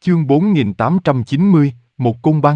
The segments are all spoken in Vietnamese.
Chương 4890, một côn băng.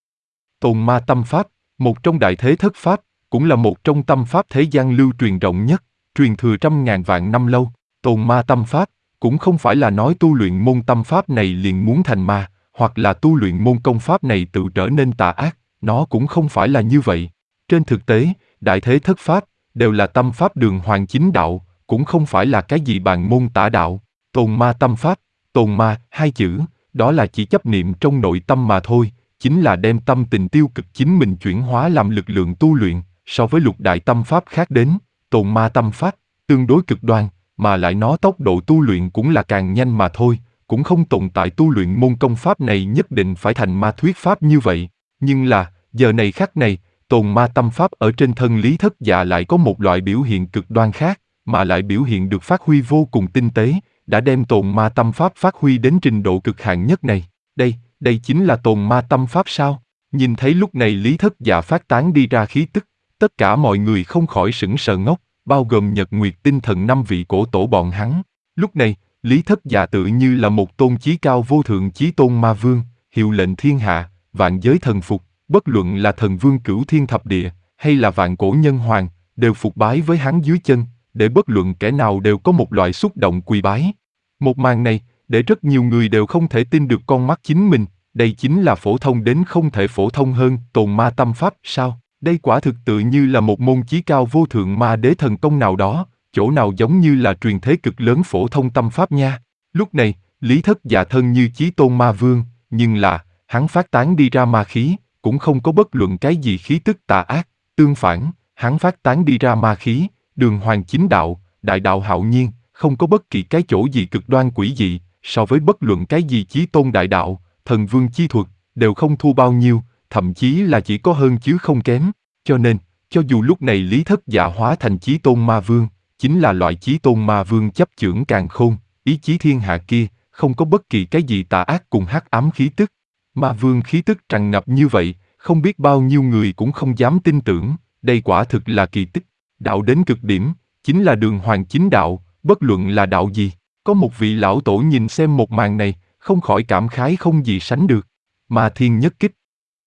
Tồn ma tâm pháp, một trong đại thế thất pháp, cũng là một trong tâm pháp thế gian lưu truyền rộng nhất, truyền thừa trăm ngàn vạn năm lâu. Tồn ma tâm pháp, cũng không phải là nói tu luyện môn tâm pháp này liền muốn thành ma, hoặc là tu luyện môn công pháp này tự trở nên tà ác, nó cũng không phải là như vậy. Trên thực tế, đại thế thất pháp, đều là tâm pháp đường hoàng chính đạo, cũng không phải là cái gì bàn môn tả đạo. Tồn ma tâm pháp, tồn ma, hai chữ, đó là chỉ chấp niệm trong nội tâm mà thôi, chính là đem tâm tình tiêu cực chính mình chuyển hóa làm lực lượng tu luyện. So với lục đại tâm pháp khác đến, tồn ma tâm pháp tương đối cực đoan, mà lại nó tốc độ tu luyện cũng là càng nhanh mà thôi, cũng không tồn tại tu luyện môn công pháp này nhất định phải thành ma thuyết pháp như vậy. Nhưng là, giờ này khắc này, tồn ma tâm pháp ở trên thân Lý Thất Dạ lại có một loại biểu hiện cực đoan khác, mà lại biểu hiện được phát huy vô cùng tinh tế, đã đem tồn ma tâm pháp phát huy đến trình độ cực hạn nhất này. Đây chính là tồn ma tâm pháp sao? Nhìn thấy lúc này Lý Thất Dạ phát tán đi ra khí tức, tất cả mọi người không khỏi sững sờ ngốc, bao gồm Nhật Nguyệt Tinh Thần năm vị cổ tổ bọn hắn. Lúc này, Lý Thất Dạ tự như là một tôn chí cao vô thượng chí tôn ma vương, hiệu lệnh thiên hạ, vạn giới thần phục, bất luận là thần vương cửu thiên thập địa, hay là vạn cổ nhân hoàng, đều phục bái với hắn dưới chân, để bất luận kẻ nào đều có một loại xúc động quỳ bái. Một màn này, để rất nhiều người đều không thể tin được con mắt chính mình, đây chính là phổ thông đến không thể phổ thông hơn tồn ma tâm pháp sao? Đây quả thực tự như là một môn chí cao vô thượng ma đế thần công nào đó, chỗ nào giống như là truyền thế cực lớn phổ thông tâm pháp nha. Lúc này, Lý Thất Dạ thân như chí tôn ma vương, nhưng là, hắn phát tán đi ra ma khí, cũng không có bất luận cái gì khí tức tà ác, tương phản, hắn phát tán đi ra ma khí, đường hoàng chính đạo, đại đạo hạo nhiên, không có bất kỳ cái chỗ gì cực đoan quỷ dị, so với bất luận cái gì chí tôn đại đạo, thần vương chi thuật, đều không thua bao nhiêu, thậm chí là chỉ có hơn chứ không kém. Cho nên, cho dù lúc này Lý Thất Dạ hóa thành chí tôn ma vương, chính là loại chí tôn ma vương chấp chưởng càn khôn, ý chí thiên hạ kia, không có bất kỳ cái gì tà ác cùng hắc ám khí tức. Ma vương khí tức tràn ngập như vậy, không biết bao nhiêu người cũng không dám tin tưởng, đây quả thực là kỳ tích. Đạo đến cực điểm, chính là đường hoàng chính đạo, bất luận là đạo gì. Có một vị lão tổ nhìn xem một màn này, không khỏi cảm khái không gì sánh được. Ma thiên nhất kích.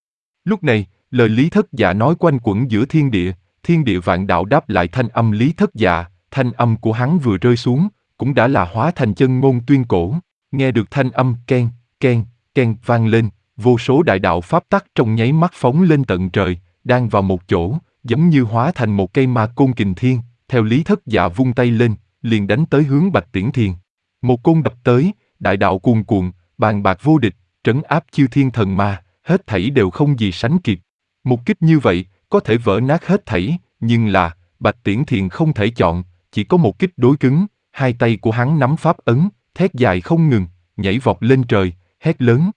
Lúc này, lời Lý Thất Dạ nói quanh quẩn giữa thiên địa vạn đạo đáp lại thanh âm Lý Thất Dạ, thanh âm của hắn vừa rơi xuống, cũng đã là hóa thành chân ngôn tuyên cổ. Nghe được thanh âm ken, ken, ken vang lên, vô số đại đạo pháp tắc trong nháy mắt phóng lên tận trời, đang vào một chỗ, giống như hóa thành một cây ma côn kình thiên, theo Lý Thất Dạ vung tay lên, liền đánh tới hướng Bạch Tiễn Thiền. Một côn đập tới, đại đạo cuồn cuộn, bàn bạc vô địch, trấn áp chư thiên thần ma, hết thảy đều không gì sánh kịp. Một kích như vậy, có thể vỡ nát hết thảy, nhưng là, Bạch Tiễn Thiền không thể chọn, chỉ có một kích đối cứng, hai tay của hắn nắm pháp ấn, thét dài không ngừng, nhảy vọt lên trời, hét lớn.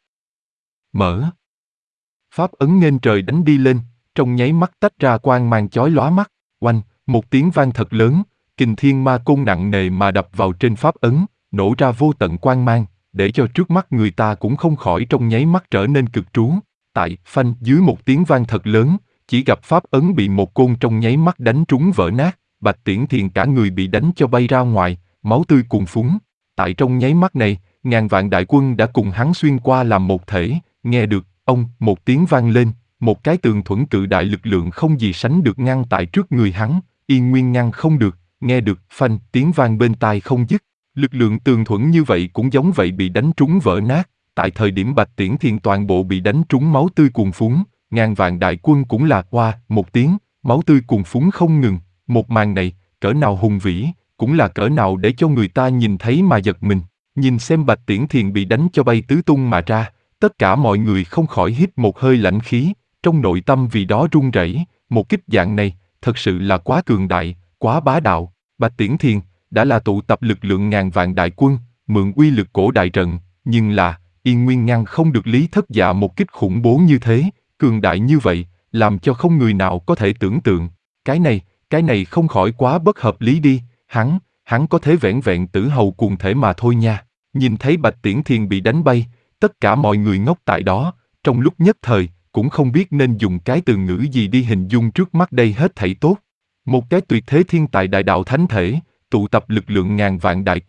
Mở. Pháp ấn nghênh trời đánh đi lên, trong nháy mắt tách ra quang mang chói lóa mắt, oanh, một tiếng vang thật lớn, kình thiên ma côn nặng nề mà đập vào trên pháp ấn, nổ ra vô tận quang mang, để cho trước mắt người ta cũng không khỏi trong nháy mắt trở nên cực trú. Tại phanh dưới một tiếng vang thật lớn, chỉ gặp pháp ấn bị một côn trong nháy mắt đánh trúng vỡ nát, Bạch Tiễn Thiền cả người bị đánh cho bay ra ngoài, máu tươi cuồn phún. Tại trong nháy mắt này, ngàn vạn đại quân đã cùng hắn xuyên qua làm một thể, nghe được, ông, một tiếng vang lên, một cái tường thuẫn cự đại lực lượng không gì sánh được ngăn tại trước người hắn, yên nguyên ngăn không được, nghe được, phanh, tiếng vang bên tai không dứt. Lực lượng tường thuẫn như vậy cũng giống vậy bị đánh trúng vỡ nát, tại thời điểm Bạch Tiễn Thiền toàn bộ bị đánh trúng máu tươi cuồn phún, ngàn vạn đại quân cũng là oa, một tiếng, máu tươi cuồn phún không ngừng, một màn này, cỡ nào hùng vĩ, cũng là cỡ nào để cho người ta nhìn thấy mà giật mình. Nhìn xem Bạch Tiễn Thiền bị đánh cho bay tứ tung mà ra, tất cả mọi người không khỏi hít một hơi lãnh khí, trong nội tâm vì đó run rẩy, một kích dạng này, thật sự là quá cường đại, quá bá đạo. Bạch Tiễn Thiền đã là tụ tập lực lượng ngàn vạn đại quân, mượn uy lực cổ đại trận, nhưng là, yên nguyên ngăn không được Lý Thất Dạ một kích khủng bố như thế, cường đại như vậy, làm cho không người nào có thể tưởng tượng. Cái này không khỏi quá bất hợp lý đi, hắn có thể vẻn vẹn tử hầu cuồng thể mà thôi nha. Nhìn thấy Bạch Tiễn Thiền bị đánh bay, tất cả mọi người ngốc tại đó, trong lúc nhất thời, cũng không biết nên dùng cái từ ngữ gì đi hình dung trước mắt đây hết thảy tốt. Một cái tuyệt thế thiên tài đại đạo thánh thể, tụ tập lực lượng ngàn vạn đại quân,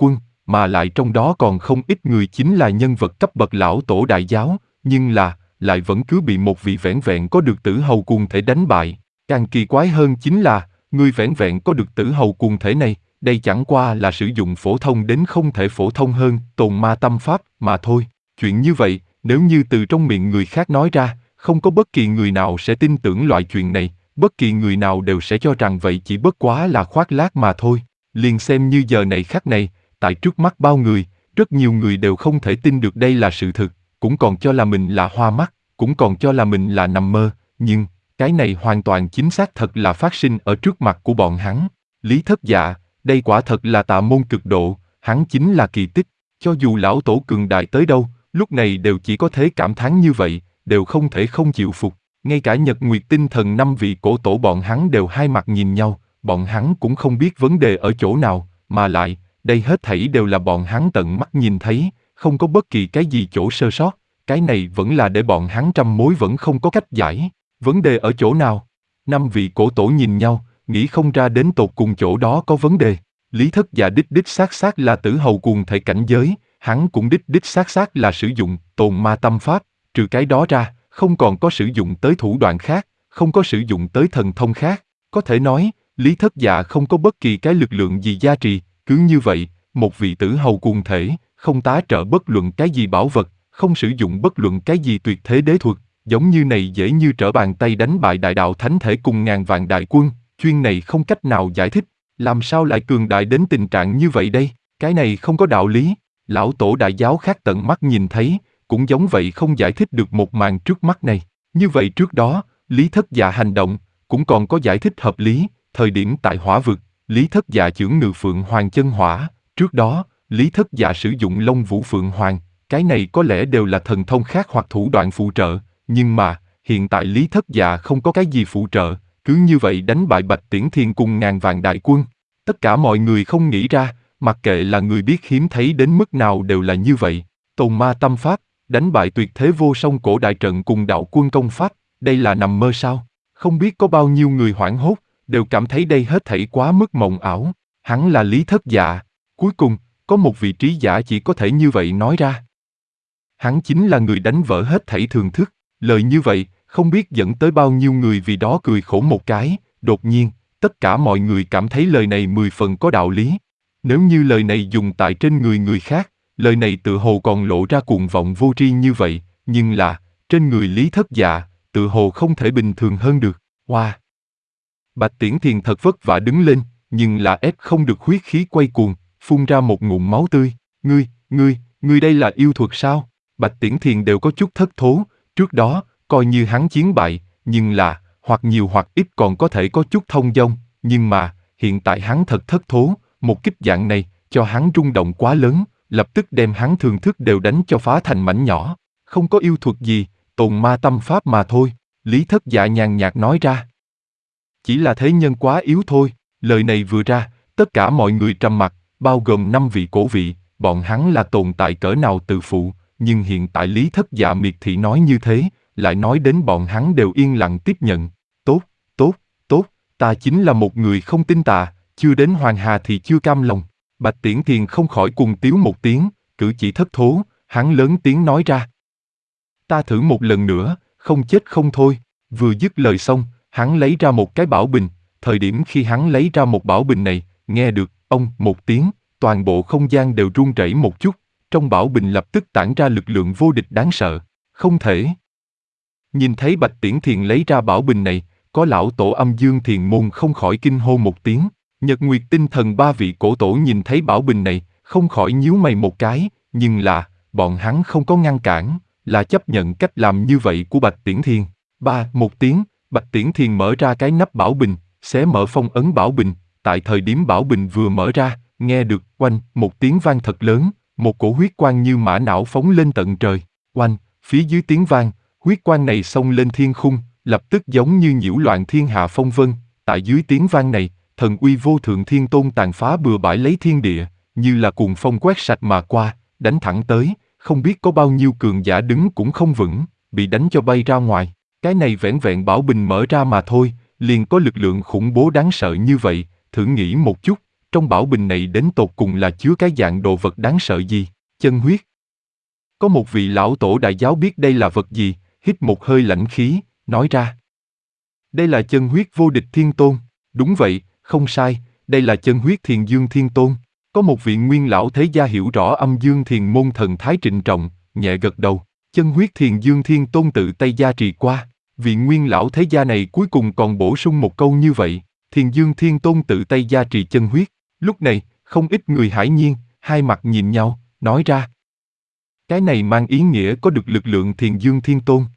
mà lại trong đó còn không ít người chính là nhân vật cấp bậc lão tổ đại giáo, nhưng lại vẫn cứ bị một vị vẻn vẹn có được tử hầu cuồng thể đánh bại. Càng kỳ quái hơn chính là, người vẻn vẹn có được tử hầu cuồng thể này, đây chẳng qua là sử dụng phổ thông đến không thể phổ thông hơn, tồn ma tâm pháp mà thôi. Chuyện như vậy, nếu như từ trong miệng người khác nói ra, không có bất kỳ người nào sẽ tin tưởng loại chuyện này, bất kỳ người nào đều sẽ cho rằng vậy chỉ bất quá là khoác lác mà thôi. Liền xem như giờ này khắc này, tại trước mắt bao người, rất nhiều người đều không thể tin được đây là sự thực, cũng còn cho là mình là hoa mắt, cũng còn cho là mình là nằm mơ, nhưng cái này hoàn toàn chính xác thật là phát sinh ở trước mặt của bọn hắn. Lý Thất Dạ, đây quả thật là tà môn cực độ, hắn chính là kỳ tích, cho dù lão tổ cường đại tới đâu, lúc này đều chỉ có thể cảm thán như vậy, đều không thể không chịu phục. Ngay cả Nhật Nguyệt Tinh Thần 5 vị cổ tổ bọn hắn đều hai mặt nhìn nhau, bọn hắn cũng không biết vấn đề ở chỗ nào, mà lại, đây hết thảy đều là bọn hắn tận mắt nhìn thấy, không có bất kỳ cái gì chỗ sơ sót, cái này vẫn là để bọn hắn trăm mối vẫn không có cách giải. Vấn đề ở chỗ nào? 5 vị cổ tổ nhìn nhau, nghĩ không ra đến tột cùng chỗ đó có vấn đề. Lý Thất Dạ đích xác là tử hầu cuồng thể cảnh giới, hắn cũng đích xác là sử dụng tồn ma tâm pháp, trừ cái đó ra, không còn có sử dụng tới thủ đoạn khác, không có sử dụng tới thần thông khác. Có thể nói, Lý Thất Dạ không có bất kỳ cái lực lượng gì gia trì, cứ như vậy, một vị tử hầu cuồng thể, không tá trợ bất luận cái gì bảo vật, không sử dụng bất luận cái gì tuyệt thế đế thuật, giống như này dễ như trở bàn tay đánh bại đại đạo thánh thể cùng ngàn vạn đại quân, chuyên này không cách nào giải thích, làm sao lại cường đại đến tình trạng như vậy đây, cái này không có đạo lý. Lão tổ đại giáo khác tận mắt nhìn thấy, cũng giống vậy không giải thích được một màn trước mắt này. Như vậy trước đó, Lý Thất Dạ hành động, cũng còn có giải thích hợp lý, thời điểm tại hỏa vực, Lý Thất Dạ chưởng ngự Phượng Hoàng chân hỏa, trước đó, Lý Thất Dạ sử dụng Long Vũ Phượng Hoàng, cái này có lẽ đều là thần thông khác hoặc thủ đoạn phụ trợ, nhưng mà, hiện tại Lý Thất Dạ không có cái gì phụ trợ, cứ như vậy đánh bại Bạch Tiễn Thiên cùng ngàn vạn đại quân. Tất cả mọi người không nghĩ ra, mặc kệ là người biết hiếm thấy đến mức nào đều là như vậy. Tồn ma tâm pháp, đánh bại tuyệt thế vô song cổ đại trận cùng đạo quân công pháp, đây là nằm mơ sao? Không biết có bao nhiêu người hoảng hốt, đều cảm thấy đây hết thảy quá mức mộng ảo. Hắn là Lý Thất Dạ. Cuối cùng, có một vị trí giả chỉ có thể như vậy nói ra. Hắn chính là người đánh vỡ hết thảy thường thức. Lời như vậy, không biết dẫn tới bao nhiêu người vì đó cười khổ một cái. Đột nhiên, tất cả mọi người cảm thấy lời này 10 phần có đạo lý. Nếu như lời này dùng tại trên người khác, lời này tự hồ còn lộ ra cuồng vọng vô tri như vậy, nhưng là, trên người Lý Thất Dạ, tự hồ không thể bình thường hơn được. Wow! Bạch Tiễn Thiền thật vất vả đứng lên, nhưng là ép không được huyết khí quay cuồng, phun ra một ngụm máu tươi. Ngươi đây là yêu thuật sao? Bạch Tiễn Thiền đều có chút thất thố, trước đó, coi như hắn chiến bại, nhưng là, hoặc nhiều hoặc ít còn có thể có chút thông dong, nhưng mà, hiện tại hắn thật thất thố, một kích dạng này, cho hắn rung động quá lớn, lập tức đem hắn thường thức đều đánh cho phá thành mảnh nhỏ. Không có yêu thuật gì, tồn ma tâm pháp mà thôi, Lý Thất Dạ nhàn nhạt nói ra. Chỉ là thế nhân quá yếu thôi, lời này vừa ra, tất cả mọi người trầm mặc, bao gồm 5 vị cổ vị, bọn hắn là tồn tại cỡ nào tự phụ, nhưng hiện tại Lý Thất Dạ miệt thị nói như thế, lại nói đến bọn hắn đều yên lặng tiếp nhận. Tốt, ta chính là một người không tin tà, chưa đến Hoàng Hà thì chưa cam lòng. Bạch Tiễn Thiền không khỏi cùng tiếu một tiếng, cử chỉ thất thố, hắn lớn tiếng nói ra. Ta thử một lần nữa, không chết không thôi. Vừa dứt lời xong, hắn lấy ra một cái bảo bình, thời điểm khi hắn lấy ra một bảo bình này, nghe được, ông, một tiếng, toàn bộ không gian đều run rẩy một chút, trong bảo bình lập tức tản ra lực lượng vô địch đáng sợ, không thể. Nhìn thấy Bạch Tiễn Thiền lấy ra bảo bình này, có lão tổ Âm Dương Thiền Môn không khỏi kinh hô một tiếng, Nhật Nguyệt Tinh Thần 3 vị cổ tổ nhìn thấy bảo bình này, không khỏi nhíu mày một cái, nhưng là, bọn hắn không có ngăn cản, là chấp nhận cách làm như vậy của Bạch Tiễn Thiền. Một tiếng, Bạch Tiễn Thiền mở ra cái nắp bảo bình, xé mở phong ấn bảo bình, tại thời điểm bảo bình vừa mở ra, nghe được oanh một tiếng vang thật lớn, một cổ huyết quang như mã não phóng lên tận trời, oanh, phía dưới tiếng vang, huyết quang này xông lên thiên khung, lập tức giống như nhiễu loạn thiên hạ phong vân, tại dưới tiếng vang này, thần uy vô thượng thiên tôn tàn phá bừa bãi lấy thiên địa, như là cuồng phong quét sạch mà qua, đánh thẳng tới, không biết có bao nhiêu cường giả đứng cũng không vững, bị đánh cho bay ra ngoài. Cái này vẻn vẹn bảo bình mở ra mà thôi, liền có lực lượng khủng bố đáng sợ như vậy, thử nghĩ một chút, trong bảo bình này đến tột cùng là chứa cái dạng đồ vật đáng sợ gì? Chân huyết. Có một vị lão tổ đại giáo biết đây là vật gì, hít một hơi lãnh khí, nói ra. Đây là chân huyết vô địch thiên tôn. Đúng vậy, không sai, đây là chân huyết thiền dương thiên tôn. Có một vị nguyên lão thế gia hiểu rõ âm dương thiền môn thần thái trịnh trọng, nhẹ gật đầu. Chân huyết thiền dương thiên tôn tự tay gia trì qua. Vị nguyên lão thế gia này cuối cùng còn bổ sung một câu như vậy. Thiền dương thiên tôn tự tay gia trì chân huyết. Lúc này, không ít người hãi nhiên, hai mặt nhìn nhau, nói ra. Cái này mang ý nghĩa có được lực lượng thiền dương thiên tôn.